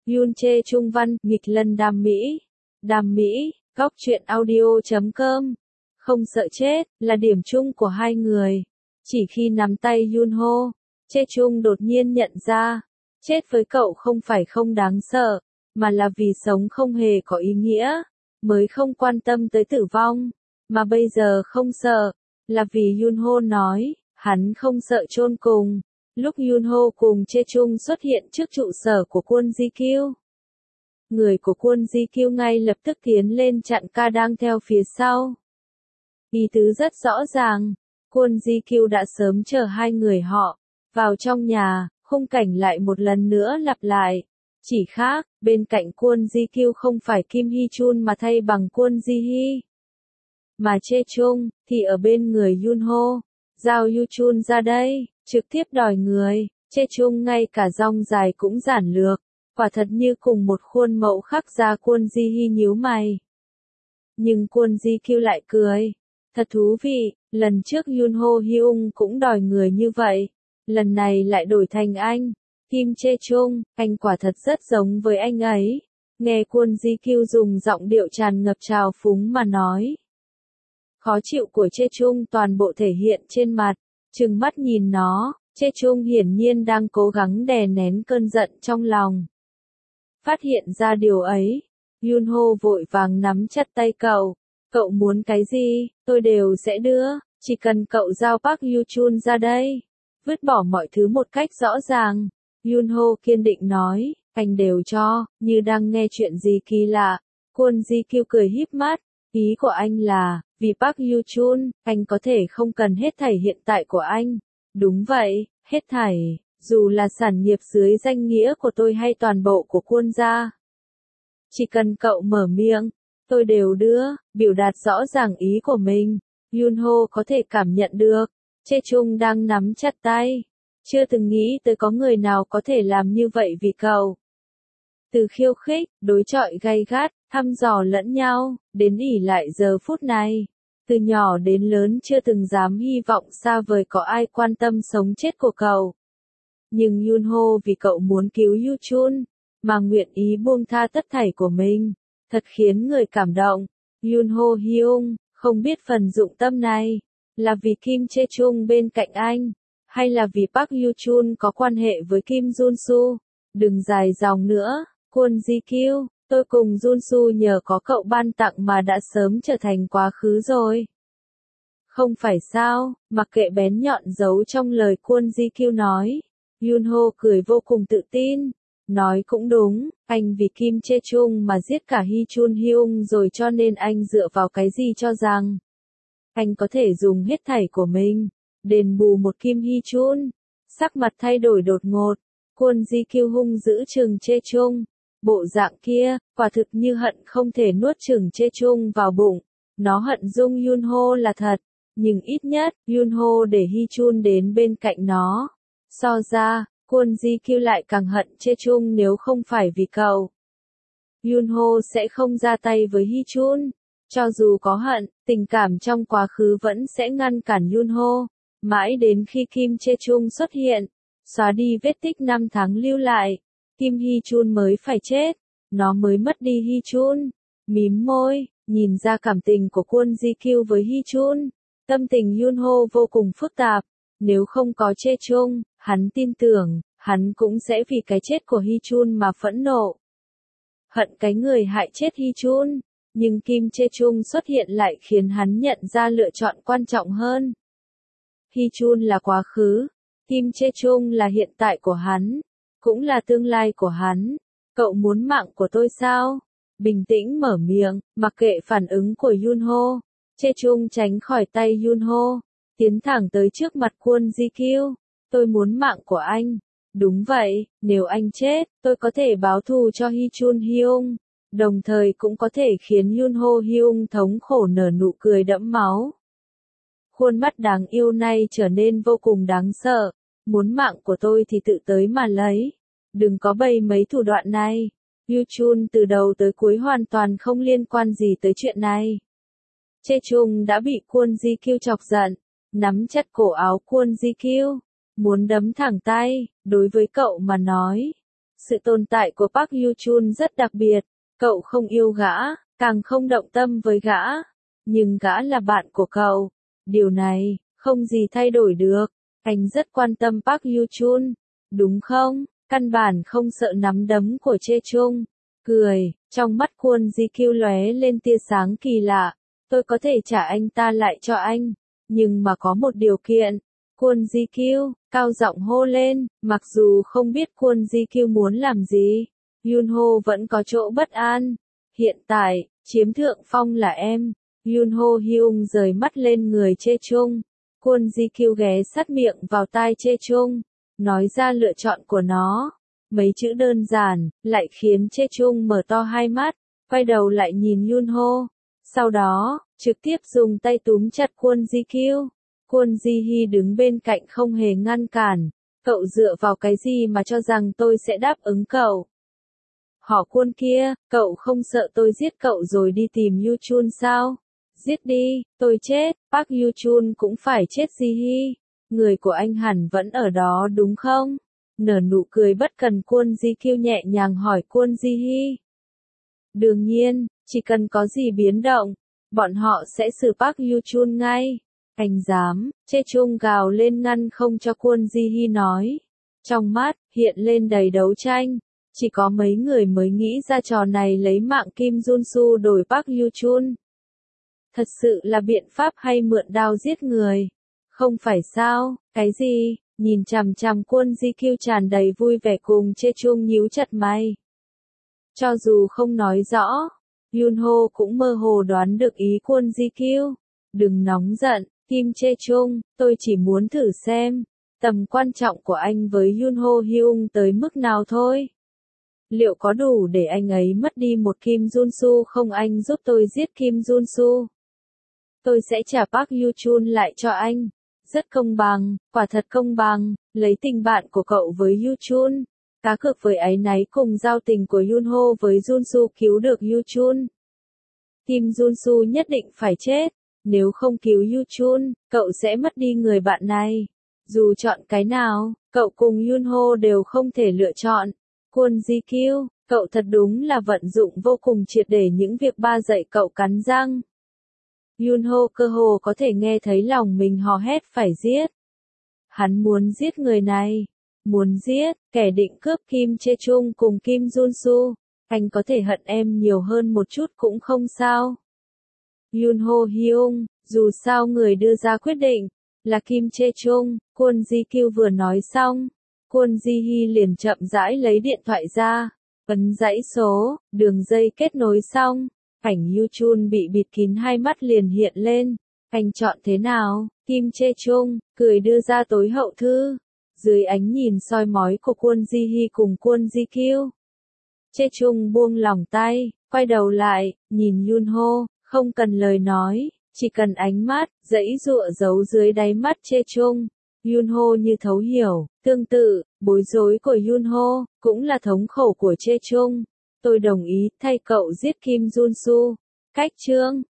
Yoon Chae Chung văn, nghịch lân Đam Mỹ. Đam Mỹ, góc truyện audio.com. Không sợ chết, là điểm chung của hai người. Chỉ khi nắm tay Yoon Ho, Chae Chung đột nhiên nhận ra, chết với cậu không phải không đáng sợ, mà là vì sống không hề có ý nghĩa, mới không quan tâm tới tử vong, mà bây giờ không sợ, là vì Yoon Ho nói, hắn không sợ chôn cùng. Lúc Yoon Ho cùng Chae Chung xuất hiện trước trụ sở của Kwon Ji Kyu, người của Kwon Ji Kyu ngay lập tức tiến lên chặn ca đang theo phía sau. Ý tứ rất rõ ràng, Kwon Ji Kyu đã sớm chờ hai người họ vào trong nhà, khung cảnh lại một lần nữa lặp lại. Chỉ khác, bên cạnh Kwon Ji Kyu không phải Kim Hee Chun mà thay bằng Kwon Ji Hee. Mà Chae Chung, thì ở bên người Yoon Ho. Giao Yu Chun ra đây, trực tiếp đòi người. Chae Chung ngay cả dong dài cũng giản lược, quả thật như cùng một khuôn mẫu khắc ra. Kwon Ji Hee nhíu mày. Nhưng Kwon Ji Kyu lại cười. Thật thú vị, lần trước Yoon Ho Hyung cũng đòi người như vậy. Lần này lại đổi thành anh. Kim Chae Chung, anh quả thật rất giống với anh ấy. Nghe Kwon Ji Kyu dùng giọng điệu tràn ngập trào phúng mà nói. Khó chịu của Chae Chung toàn bộ thể hiện trên mặt, trừng mắt nhìn nó. Chae Chung hiển nhiên đang cố gắng đè nén cơn giận trong lòng. Phát hiện ra điều ấy, Yoon Ho vội vàng nắm chặt tay cậu. Cậu muốn cái gì, tôi đều sẽ đưa, chỉ cần cậu giao Park Yu Chun ra đây. Vứt bỏ mọi thứ một cách rõ ràng. Yoon Ho kiên định nói, anh đều cho, như đang nghe chuyện gì kỳ lạ. Kwon Ji Kyu cười híp mắt, ý của anh là, vì Park Yu Chun, anh có thể không cần hết thảy hiện tại của anh. Đúng vậy, hết thảy, dù là sản nghiệp dưới danh nghĩa của tôi hay toàn bộ của Kwon gia. Chỉ cần cậu mở miệng, tôi đều đưa, biểu đạt rõ ràng ý của mình. Yoon Ho có thể cảm nhận được, Chae Chung đang nắm chặt tay. Chưa từng nghĩ tới có người nào có thể làm như vậy vì cậu. Từ khiêu khích, đối chọi gay gắt, thăm dò lẫn nhau, đến ỷ lại giờ phút này. Từ nhỏ đến lớn chưa từng dám hy vọng xa vời có ai quan tâm sống chết của cậu. Nhưng Yoon Ho vì cậu muốn cứu Yu Chun, mà nguyện ý buông tha tất thảy của mình. Thật khiến người cảm động. Yoon Ho Hyung, không biết phần dụng tâm này, là vì Kim Chae Chung bên cạnh anh, hay là vì Park Yu Chun có quan hệ với Kim Jun Su. Đừng dài dòng nữa, Kwon Ji Kyu, tôi cùng Jun Su nhờ có cậu ban tặng mà đã sớm trở thành quá khứ rồi. Không phải sao, mặc kệ bén nhọn giấu trong lời Kwon Ji Kyu nói. Yoon Ho cười vô cùng tự tin. Nói cũng đúng, anh vì Kim Chae Chung mà giết cả Hee Chun Hyung rồi, cho nên anh dựa vào cái gì cho rằng anh có thể dùng hết thảy của mình đền bù một Kim Hee Chun. Sắc mặt thay đổi đột ngột, Kwon Ji Kyu hung dữ trừng Chae Chung. Bộ dạng kia, quả thực như hận không thể nuốt chửng Chae Chung vào bụng. Nó hận dung Yoon Ho là thật, nhưng ít nhất, Yoon Ho để Hee Chun đến bên cạnh nó. So ra, Kwon Ji Kyu lại càng hận Chae Chung nếu không phải vì cậu. Yoon Ho sẽ không ra tay với Hee Chun. Cho dù có hận, tình cảm trong quá khứ vẫn sẽ ngăn cản Yoon Ho. Mãi đến khi Kim Chae Chung xuất hiện, xóa đi vết tích năm tháng lưu lại, Kim Hee Chun mới phải chết. Nó mới mất đi Hee Chun. Mím môi, nhìn ra cảm tình của Kwon Ji Kyu với Hee Chun. Tâm tình Yoon Ho vô cùng phức tạp. Nếu không có Chae Chung, hắn tin tưởng, hắn cũng sẽ vì cái chết của Hee Chun mà phẫn nộ. Hận cái người hại chết Hee Chun. Nhưng Kim Chae Chung xuất hiện lại khiến hắn nhận ra lựa chọn quan trọng hơn. Hee Chun là quá khứ, Kim Chae Chung là hiện tại của hắn, cũng là tương lai của hắn. Cậu muốn mạng của tôi sao? Bình tĩnh mở miệng, mặc kệ phản ứng của Yoon Ho. Chae Chung tránh khỏi tay Yoon Ho, tiến thẳng tới trước mặt Kwon Ji Kyu. Tôi muốn mạng của anh. Đúng vậy, nếu anh chết, tôi có thể báo thù cho Hee Chun Hyung, đồng thời cũng có thể khiến Yoon Ho Hyung thống khổ nở nụ cười đẫm máu. Khuôn mắt đáng yêu này trở nên vô cùng đáng sợ. Muốn mạng của tôi thì tự tới mà lấy. Đừng có bày mấy thủ đoạn này. Yu Chun từ đầu tới cuối hoàn toàn không liên quan gì tới chuyện này. Chae Chung đã bị Kwon Ji Kyu chọc giận, nắm chặt cổ áo Kwon Ji Kyu, muốn đấm thẳng tay. Đối với cậu mà nói, Sự tồn tại của Park Yoo-chun rất đặc biệt, cậu không yêu gã, càng không động tâm với gã, nhưng gã là bạn của cậu. Điều này, không gì thay đổi được. Anh rất quan tâm Park Yoo-chun, đúng không? Căn bản không sợ nắm đấm của Chae-chung. Cười, trong mắt Kwon Ji-kyu lóe lên tia sáng kỳ lạ. Tôi có thể trả anh ta lại cho anh, nhưng mà có một điều kiện. Kwon Ji-kyu, cao giọng hô lên, mặc dù không biết Kwon Ji-kyu muốn làm gì. Yunho vẫn có chỗ bất an. Hiện tại, chiếm thượng phong là em. Yunho Hyung rời mắt lên người Chae-chung. Kwon Ji-kyu ghé sát miệng vào tai Chae-chung, nói ra lựa chọn của nó. Mấy chữ đơn giản, lại khiến Chae-chung mở to hai mắt, quay đầu lại nhìn Yunho. Sau đó, trực tiếp dùng tay túm chặt Kwon Ji-kyu. Kwon Ji-hee đứng bên cạnh không hề ngăn cản. Cậu dựa vào cái gì mà cho rằng tôi sẽ đáp ứng cậu? Họ Kwon kia, cậu không sợ tôi giết cậu rồi đi tìm Yoo-chun sao? Giết đi, tôi chết, Park Yoo-chun cũng phải chết Ji-hee. Người của anh hẳn vẫn ở đó đúng không? Nở nụ cười bất cần Kwon Ji-kyu nhẹ nhàng hỏi Kwon Ji-hee. Đương nhiên, chỉ cần có gì biến động, bọn họ sẽ xử Park Yoo-chun ngay. Anh dám, Chae-chung gào lên ngăn không cho Kwon Ji-hee nói. Trong mắt, hiện lên đầy đấu tranh. Chỉ có mấy người mới nghĩ ra trò này lấy mạng Kim Jun-soo đổi Park Yoo-chun. Thật sự là biện pháp hay mượn đao giết người? Không phải sao, cái gì? Nhìn chằm chằm Kwon Ji-kyu tràn đầy vui vẻ cùng Chae-chung nhíu chặt mày. Cho dù không nói rõ, Yunho cũng mơ hồ đoán được ý Kwon Ji-kyu. Đừng nóng giận, Kim Chae-chung, tôi chỉ muốn thử xem, tầm quan trọng của anh với Yunho Hyung tới mức nào thôi. Liệu có đủ để anh ấy mất đi một Kim Jun-soo không? Anh giúp tôi giết Kim Jun-soo. Tôi sẽ trả Park Yoo-chun lại cho anh. Rất công bằng, quả thật công bằng, lấy tình bạn của cậu với Yoo-chun, cá cược với áy náy cùng giao tình của Yunho với Jun-soo cứu được Yoo-chun. Kim Jun-soo nhất định phải chết, nếu không cứu Yoo-chun, cậu sẽ mất đi người bạn này. Dù chọn cái nào, cậu cùng Yunho đều không thể lựa chọn. Kwon Ji-kyu, cậu thật đúng là vận dụng vô cùng triệt để những việc ba dạy cậu cắn răng. Yunho cơ hồ có thể nghe thấy lòng mình hò hét phải giết. Hắn muốn giết người này. Muốn giết, kẻ định cướp Kim Chae-chung cùng Kim Jun-soo. Anh có thể hận em nhiều hơn một chút cũng không sao. Yunho Hyung, dù sao người đưa ra quyết định là Kim Chae-chung. Kwon Ji-kyu vừa nói xong, Kwon Ji-hee liền chậm rãi lấy điện thoại ra, ấn dãy số, đường dây kết nối xong. Cảnh Yoo-chun bị bịt kín hai mắt liền hiện lên. Anh chọn thế nào? Kim Chae-chung cười đưa ra tối hậu thư. Dưới ánh nhìn soi mói của Kwon Ji-hee cùng Kwon Ji-kyu, Chae-chung buông lỏng tay, quay đầu lại, nhìn Yunho, không cần lời nói, chỉ cần ánh mắt, dãy dụa giấu dưới đáy mắt Chae-chung. Yunho như thấu hiểu, tương tự, bối rối của Yunho, cũng là thống khổ của Chae-chung. Tôi đồng ý, thay cậu giết Kim Jun-soo. Cách chương